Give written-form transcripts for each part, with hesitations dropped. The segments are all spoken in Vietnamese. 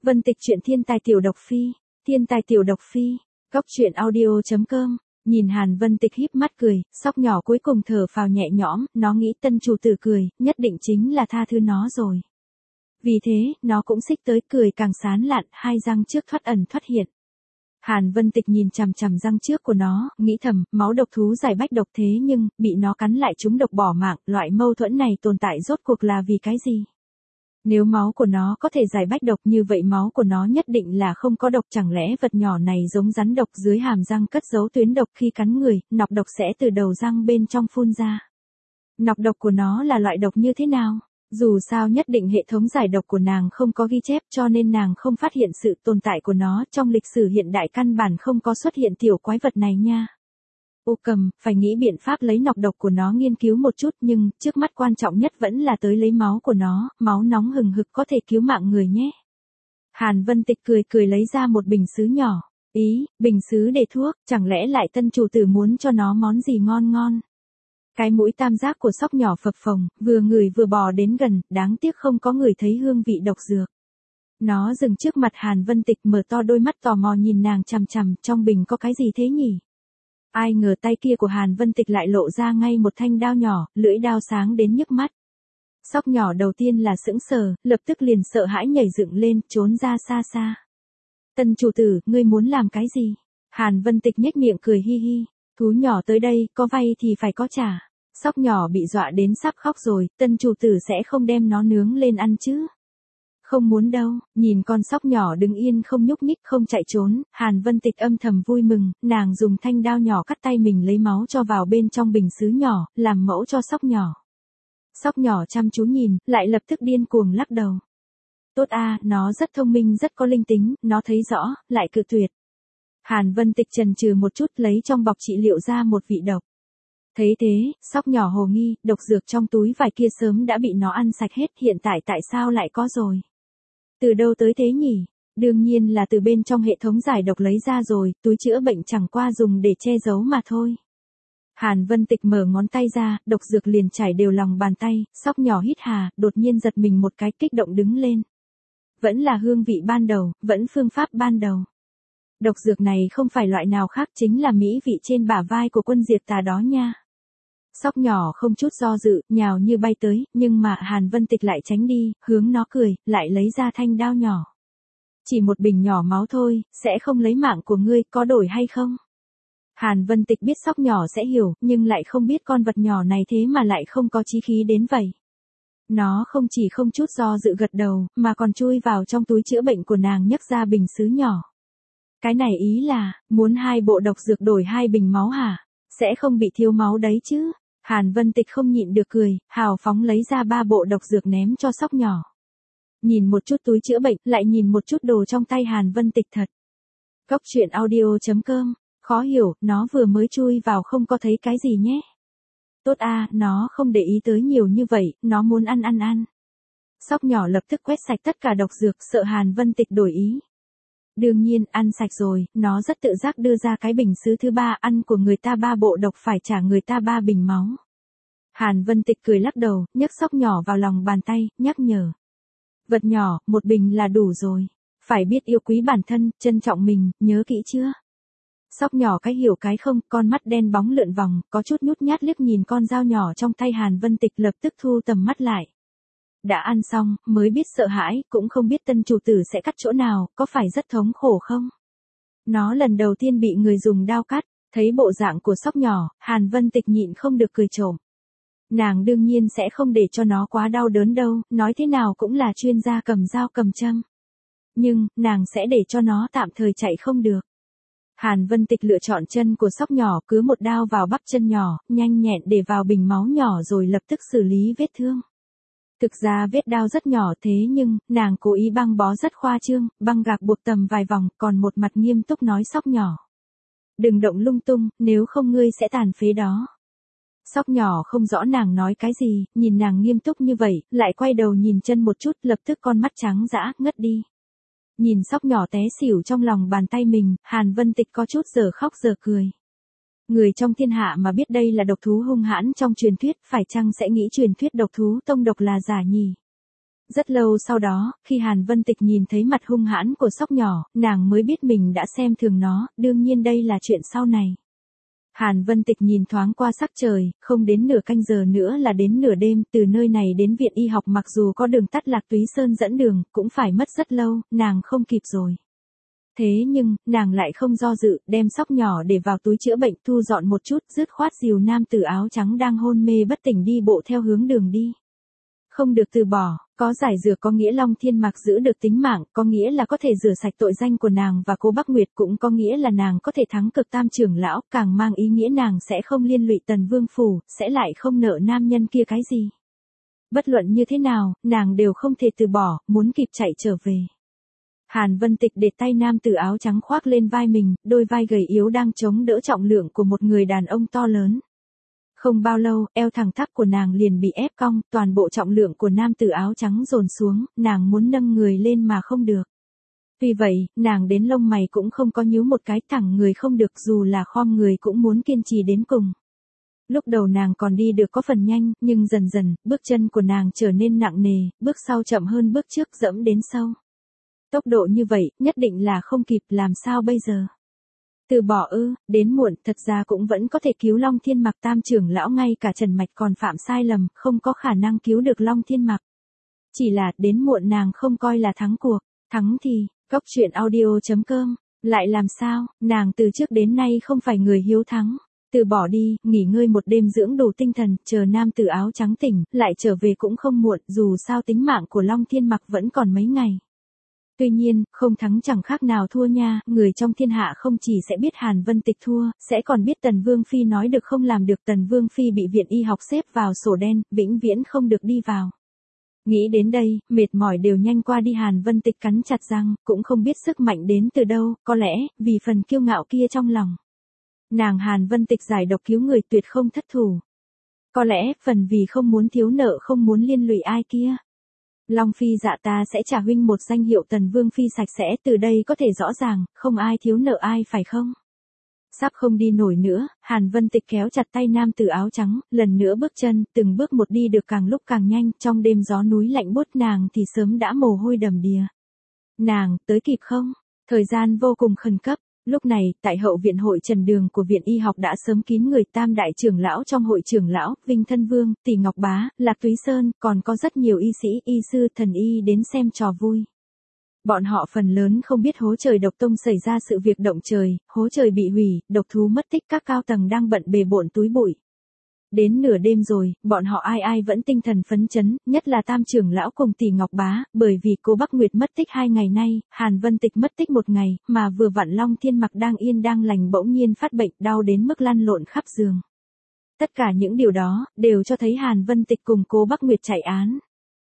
Vân Tịch truyện thiên tài tiểu độc phi, thiên tài tiểu độc phi, góc truyện audio.com. Nhìn Hàn Vân Tịch híp mắt cười, sóc nhỏ cuối cùng thở phào nhẹ nhõm, nó nghĩ tân chủ tử cười, nhất định chính là tha thứ nó rồi. Vì thế, nó cũng xích tới cười càng sán lạn, hai răng trước thoát ẩn thoát hiện. Hàn Vân Tịch nhìn chằm chằm răng trước của nó, nghĩ thầm, máu độc thú giải bách độc thế nhưng, bị nó cắn lại trúng độc bỏ mạng, loại mâu thuẫn này tồn tại rốt cuộc là vì cái gì? Nếu máu của nó có thể giải bách độc như vậy máu của nó nhất định là không có độc, chẳng lẽ vật nhỏ này giống rắn độc dưới hàm răng cất giấu tuyến độc khi cắn người, nọc độc sẽ từ đầu răng bên trong phun ra. Nọc độc của nó là loại độc như thế nào? Dù sao nhất định hệ thống giải độc của nàng không có ghi chép cho nên nàng không phát hiện sự tồn tại của nó, trong lịch sử hiện đại căn bản không có xuất hiện tiểu quái vật này nha. Ô cầm, phải nghĩ biện pháp lấy nọc độc của nó nghiên cứu một chút nhưng, trước mắt quan trọng nhất vẫn là tới lấy máu của nó, máu nóng hừng hực có thể cứu mạng người nhé. Hàn Vân Tịch cười cười lấy ra một bình sứ nhỏ. Ý, bình sứ để thuốc, chẳng lẽ lại tân chủ tử muốn cho nó món gì ngon ngon. Cái mũi tam giác của sóc nhỏ phập phồng, vừa ngửi vừa bò đến gần, đáng tiếc không có người thấy hương vị độc dược. Nó dừng trước mặt Hàn Vân Tịch mở to đôi mắt tò mò nhìn nàng chằm chằm, trong bình có cái gì thế nhỉ? Ai ngờ tay kia của Hàn Vân Tịch lại lộ ra ngay một thanh đao nhỏ, lưỡi đao sáng đến nhức mắt. Sóc nhỏ đầu tiên là sững sờ, lập tức liền sợ hãi nhảy dựng lên, trốn ra xa xa. Tân chủ tử, ngươi muốn làm cái gì? Hàn Vân Tịch nhếch miệng cười hi hi. Thú nhỏ tới đây, có vay thì phải có trả. Sóc nhỏ bị dọa đến sắp khóc rồi, tân chủ tử sẽ không đem nó nướng lên ăn chứ. Không muốn đâu, nhìn con sóc nhỏ đứng yên không nhúc nhích không chạy trốn, Hàn Vân Tịch âm thầm vui mừng, nàng dùng thanh đao nhỏ cắt tay mình lấy máu cho vào bên trong bình sứ nhỏ, làm mẫu cho sóc nhỏ. Sóc nhỏ chăm chú nhìn, lại lập tức điên cuồng lắc đầu. Tốt a, nó rất thông minh rất có linh tính, nó thấy rõ, lại cự tuyệt. Hàn Vân Tịch chần chừ một chút lấy trong bọc trị liệu ra một vị độc. Thấy thế, sóc nhỏ hồ nghi, độc dược trong túi vải kia sớm đã bị nó ăn sạch hết, hiện tại sao lại có rồi? Từ đâu tới thế nhỉ? Đương nhiên là từ bên trong hệ thống giải độc lấy ra rồi, túi chữa bệnh chẳng qua dùng để che giấu mà thôi. Hàn Vân Tịch mở ngón tay ra, độc dược liền chảy đều lòng bàn tay, sóc nhỏ hít hà, đột nhiên giật mình một cái kích động đứng lên. Vẫn là hương vị ban đầu, vẫn phương pháp ban đầu. Độc dược này không phải loại nào khác chính là mỹ vị trên bả vai của quân diệt tà đó nha. Sóc nhỏ không chút do dự, nhào như bay tới, nhưng mà Hàn Vân Tịch lại tránh đi, hướng nó cười, lại lấy ra thanh đao nhỏ. Chỉ một bình nhỏ máu thôi, sẽ không lấy mạng của ngươi, có đổi hay không? Hàn Vân Tịch biết sóc nhỏ sẽ hiểu, nhưng lại không biết con vật nhỏ này thế mà lại không có chí khí đến vậy. Nó không chỉ không chút do dự gật đầu, mà còn chui vào trong túi chữa bệnh của nàng nhấc ra bình sứ nhỏ. Cái này ý là, muốn 2 bộ độc dược đổi 2 bình máu hả? Sẽ không bị thiếu máu đấy chứ? Hàn Vân Tịch không nhịn được cười, hào phóng lấy ra 3 bộ độc dược ném cho sóc nhỏ. Nhìn một chút túi chữa bệnh, lại nhìn một chút đồ trong tay Hàn Vân Tịch thật. Góc truyện audio.com, khó hiểu, nó vừa mới chui vào không có thấy cái gì nhé. Tốt a, nó không để ý tới nhiều như vậy, nó muốn ăn. Sóc nhỏ lập tức quét sạch tất cả độc dược, sợ Hàn Vân Tịch đổi ý. Đương nhiên, ăn sạch rồi, nó rất tự giác đưa ra cái bình sứ thứ 3, ăn của người ta 3 bộ độc phải trả người ta 3 bình máu. Hàn Vân Tịch cười lắc đầu, nhấc sóc nhỏ vào lòng bàn tay, nhắc nhở. Vật nhỏ, 1 bình là đủ rồi. Phải biết yêu quý bản thân, trân trọng mình, nhớ kỹ chưa? Sóc nhỏ cái hiểu cái không, con mắt đen bóng lượn vòng, có chút nhút nhát liếc nhìn con dao nhỏ trong tay Hàn Vân Tịch lập tức thu tầm mắt lại. Đã ăn xong, mới biết sợ hãi, cũng không biết tân chủ tử sẽ cắt chỗ nào, có phải rất thống khổ không? Nó lần đầu tiên bị người dùng đao cắt, thấy bộ dạng của sóc nhỏ, Hàn Vân Tịch nhịn không được cười trộm. Nàng đương nhiên sẽ không để cho nó quá đau đớn đâu, nói thế nào cũng là chuyên gia cầm dao cầm châm. Nhưng, nàng sẽ để cho nó tạm thời chạy không được. Hàn Vân Tịch lựa chọn chân của sóc nhỏ, cứa một đao vào bắp chân nhỏ, nhanh nhẹn để vào bình máu nhỏ rồi lập tức xử lý vết thương. Thực ra vết đao rất nhỏ thế nhưng, nàng cố ý băng bó rất khoa trương, băng gạc buộc tầm vài vòng, còn một mặt nghiêm túc nói sóc nhỏ. Đừng động lung tung, nếu không ngươi sẽ tàn phế đó. Sóc nhỏ không rõ nàng nói cái gì, nhìn nàng nghiêm túc như vậy, lại quay đầu nhìn chân một chút, lập tức con mắt trắng dã, ngất đi. Nhìn sóc nhỏ té xỉu trong lòng bàn tay mình, Hàn Vân Tịch có chút giờ khóc giờ cười. Người trong thiên hạ mà biết đây là độc thú hung hãn trong truyền thuyết, phải chăng sẽ nghĩ truyền thuyết độc thú tông độc là giả nhỉ? Rất lâu sau đó, khi Hàn Vân Tịch nhìn thấy mặt hung hãn của sóc nhỏ, nàng mới biết mình đã xem thường nó, đương nhiên đây là chuyện sau này. Hàn Vân Tịch nhìn thoáng qua sắc trời, không đến nửa canh giờ nữa là đến nửa đêm, từ nơi này đến viện y học mặc dù có đường tắt Lạc Túy Sơn dẫn đường, cũng phải mất rất lâu, nàng không kịp rồi. Thế nhưng, nàng lại không do dự, đem sóc nhỏ để vào túi chữa bệnh, thu dọn một chút, dứt khoát dìu nam tử áo trắng đang hôn mê bất tỉnh đi bộ theo hướng đường đi. Không được từ bỏ, có giải dược có nghĩa Long Thiên Mạc giữ được tính mạng, có nghĩa là có thể rửa sạch tội danh của nàng và cô Bắc Nguyệt, cũng có nghĩa là nàng có thể thắng Cực Tam trưởng lão, càng mang ý nghĩa nàng sẽ không liên lụy Tần Vương phủ, sẽ lại không nợ nam nhân kia cái gì. Bất luận như thế nào, nàng đều không thể từ bỏ, muốn kịp chạy trở về. Hàn Vân Tịch để tay nam tử áo trắng khoác lên vai mình, đôi vai gầy yếu đang chống đỡ trọng lượng của một người đàn ông to lớn. Không bao lâu, eo thẳng tắp của nàng liền bị ép cong, toàn bộ trọng lượng của nam tử áo trắng dồn xuống, nàng muốn nâng người lên mà không được. Vì vậy, nàng đến lông mày cũng không có nhíu một cái, thẳng người không được, dù là khom người cũng muốn kiên trì đến cùng. Lúc đầu nàng còn đi được có phần nhanh, nhưng dần dần, bước chân của nàng trở nên nặng nề, bước sau chậm hơn bước trước, dẫm đến sâu. Tốc độ như vậy, nhất định là không kịp, làm sao bây giờ? Từ bỏ ư, đến muộn, thật ra cũng vẫn có thể cứu Long Thiên Mạc. Tam trưởng lão ngay cả Trần Mạch còn phạm sai lầm, không có khả năng cứu được Long Thiên Mạc. Chỉ là, đến muộn nàng không coi là thắng cuộc, thắng thì, cóc truyện audio.com, lại làm sao, nàng từ trước đến nay không phải người hiếu thắng. Từ bỏ đi, nghỉ ngơi một đêm dưỡng đủ tinh thần, chờ nam tử áo trắng tỉnh, lại trở về cũng không muộn, dù sao tính mạng của Long Thiên Mạc vẫn còn mấy ngày. Tuy nhiên, không thắng chẳng khác nào thua nha, người trong thiên hạ không chỉ sẽ biết Hàn Vân Tịch thua, sẽ còn biết Tần Vương Phi nói được không làm được. Tần Vương Phi bị viện y học xếp vào sổ đen, vĩnh viễn không được đi vào. Nghĩ đến đây, mệt mỏi đều nhanh qua đi. Hàn Vân Tịch cắn chặt răng, cũng không biết sức mạnh đến từ đâu, có lẽ, vì phần kiêu ngạo kia trong lòng. Nàng Hàn Vân Tịch giải độc cứu người tuyệt không thất thủ. Có lẽ, phần vì không muốn thiếu nợ, không muốn liên lụy ai kia. Long Phi dạ ta sẽ trả huynh một danh hiệu Tần Vương Phi sạch sẽ, từ đây có thể rõ ràng, không ai thiếu nợ ai phải không? Sắp không đi nổi nữa, Hàn Vân Tịch kéo chặt tay nam tử áo trắng, lần nữa bước chân, từng bước một đi được càng lúc càng nhanh, trong đêm gió núi lạnh buốt nàng thì sớm đã mồ hôi đầm đìa. Nàng, tới kịp không? Thời gian vô cùng khẩn cấp. Lúc này, tại hậu viện hội trần đường của viện y học đã sớm kín người. Tam đại trưởng lão trong hội trưởng lão, Vinh Thân Vương, Tỷ Ngọc Bá, Lạc Túy Sơn, còn có rất nhiều y sĩ, y sư, thần y đến xem trò vui. Bọn họ phần lớn không biết Hố Trời Độc Tông xảy ra sự việc động trời, hố trời bị hủy, độc thú mất tích, các cao tầng đang bận bề bộn túi bụi. Đến nửa đêm rồi, bọn họ ai ai vẫn tinh thần phấn chấn, nhất là Tam trưởng lão cùng Tỷ Ngọc Bá, bởi vì cô Bắc Nguyệt mất tích 2 ngày nay, Hàn Vân Tịch mất tích 1 ngày, mà vừa vặn Long Thiên Mạc đang yên đang lành bỗng nhiên phát bệnh, đau đến mức lăn lộn khắp giường. Tất cả những điều đó, đều cho thấy Hàn Vân Tịch cùng cô Bắc Nguyệt chạy án.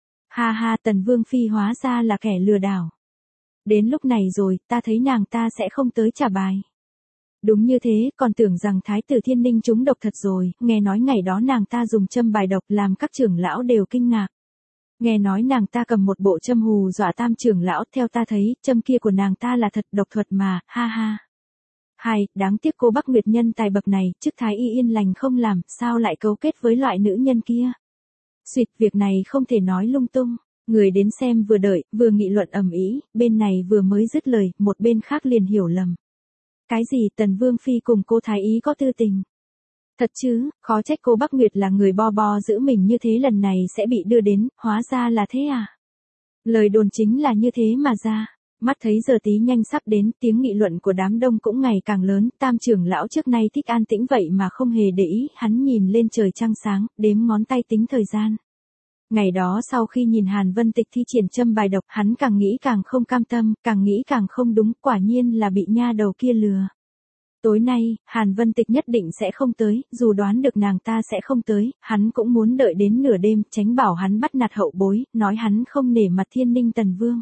Ha ha, Tần Vương Phi hóa ra là kẻ lừa đảo. Đến lúc này rồi, ta thấy nàng ta sẽ không tới trả bài. Đúng như thế, còn tưởng rằng Thái tử Thiên Ninh trúng độc thật rồi, nghe nói ngày đó nàng ta dùng châm bài độc làm các trưởng lão đều kinh ngạc. Nghe nói nàng ta cầm một bộ châm hù dọa Tam trưởng lão, theo ta thấy, châm kia của nàng ta là thật độc thuật mà, ha ha. Hay, đáng tiếc cô Bắc Nguyệt nhân tài bậc này, chức Thái y yên lành không làm, sao lại cấu kết với loại nữ nhân kia. Xuyệt, việc này không thể nói lung tung. Người đến xem vừa đợi, vừa nghị luận ầm ĩ, bên này vừa mới dứt lời, một bên khác liền hiểu lầm. Cái gì Tần Vương Phi cùng cô Thái ý có tư tình? Thật chứ, khó trách cô Bắc Nguyệt là người bo bo giữ mình như thế, lần này sẽ bị đưa đến, hóa ra là thế à? Lời đồn chính là như thế mà ra. Mắt thấy giờ tí nhanh sắp đến, tiếng nghị luận của đám đông cũng ngày càng lớn. Tam trưởng lão trước nay thích an tĩnh vậy mà không hề để ý, hắn nhìn lên trời trăng sáng, đếm ngón tay tính thời gian. Ngày đó sau khi nhìn Hàn Vân Tịch thi triển châm bài độc, hắn càng nghĩ càng không cam tâm, càng nghĩ càng không đúng, quả nhiên là bị nha đầu kia lừa. Tối nay, Hàn Vân Tịch nhất định sẽ không tới, dù đoán được nàng ta sẽ không tới, hắn cũng muốn đợi đến nửa đêm, tránh bảo hắn bắt nạt hậu bối, nói hắn không nể mặt Thiên Ninh Tần Vương.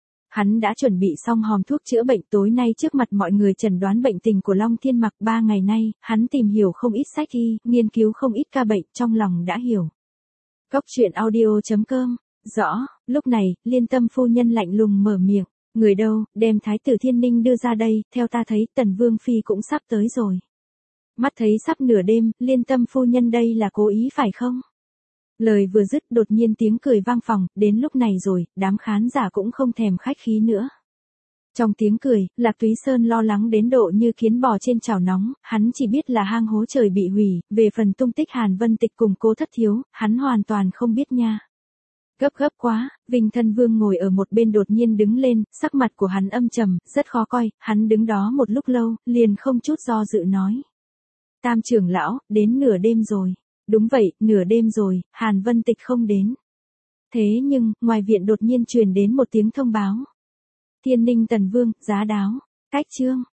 Hắn đã chuẩn bị xong hòm thuốc chữa bệnh, tối nay trước mặt mọi người chẩn đoán bệnh tình của Long Thiên Mạc. 3 ngày nay, hắn tìm hiểu không ít sách y, nghiên cứu không ít ca bệnh, trong lòng đã hiểu. Cóc truyện audio.com, rõ, lúc này, Liên Tâm phu nhân lạnh lùng mở miệng, người đâu, đem Thái tử Thiên Ninh đưa ra đây, theo ta thấy Tần Vương Phi cũng sắp tới rồi. Mắt thấy sắp nửa đêm, Liên Tâm phu nhân đây là cố ý phải không? Lời vừa dứt đột nhiên tiếng cười vang phòng, đến lúc này rồi, đám khán giả cũng không thèm khách khí nữa. Trong tiếng cười, Lạc Túy Sơn lo lắng đến độ như kiến bò trên chảo nóng, hắn chỉ biết là hang hố trời bị hủy, về phần tung tích Hàn Vân Tịch cùng Cố Thất Thiếu, hắn hoàn toàn không biết nha. Gấp gấp quá, Vinh Thân Vương ngồi ở một bên đột nhiên đứng lên, sắc mặt của hắn âm trầm, rất khó coi, hắn đứng đó một lúc lâu, liền không chút do dự nói. Tam trưởng lão, đến nửa đêm rồi. Đúng vậy, nửa đêm rồi, Hàn Vân Tịch không đến. Thế nhưng, ngoài viện đột nhiên truyền đến một tiếng thông báo. Thiên Ninh Tần Vương, giá đáo, cách chương.